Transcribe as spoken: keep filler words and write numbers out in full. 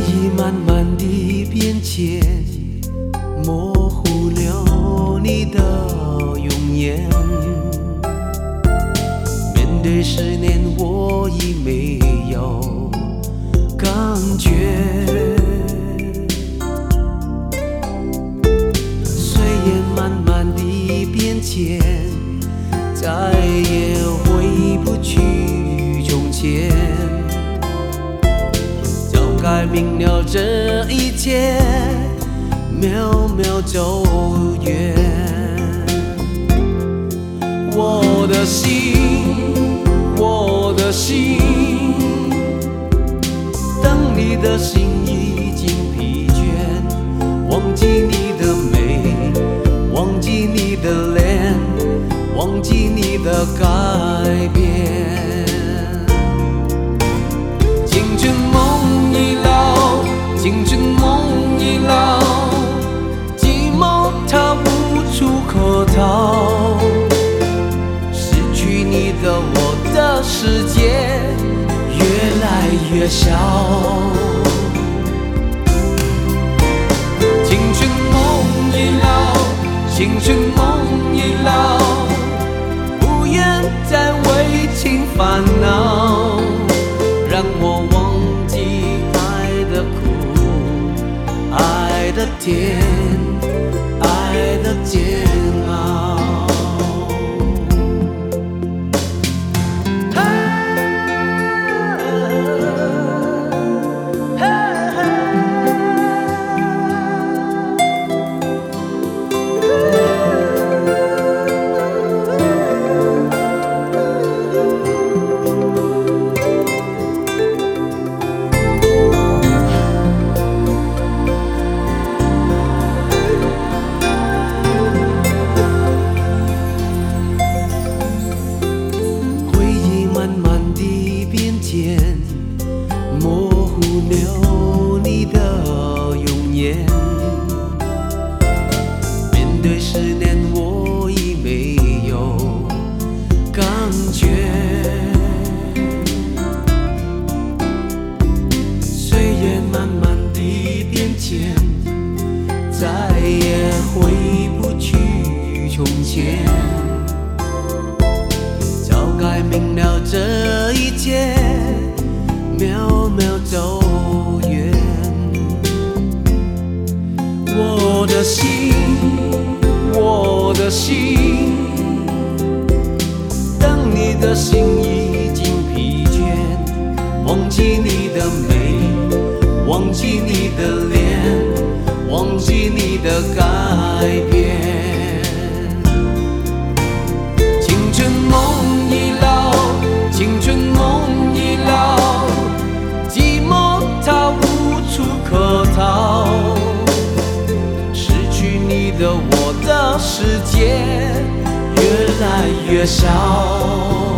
忆慢慢地变迁，模糊了你的容颜。面对思念，我已没有感觉。岁月慢慢地变迁，再也回不去从前。早该明了这一切，渺渺走远。我的心，我的心，等你的心已经疲倦，忘记你的美，忘记你的脸，忘记你的改变。青春梦已老，青春梦已老，寂寞它无处可逃。失去你的我的世界越来越小。青春梦已老，青春梦已老，不愿再为情烦恼，让我忘记爱的苦，爱的甜，爱的煎熬。模糊了你的容颜，面对思念，我已没有感觉。岁月慢慢地变迁，再也回不去从前。早该明了这一切，渺渺走远。我的心，我的心，等你的心已经疲倦，忘记你的美，忘记你的脸，忘记你的改变。青春梦已老，青春梦已老，寂寞它无处可逃。失去你的我的世界越来越小。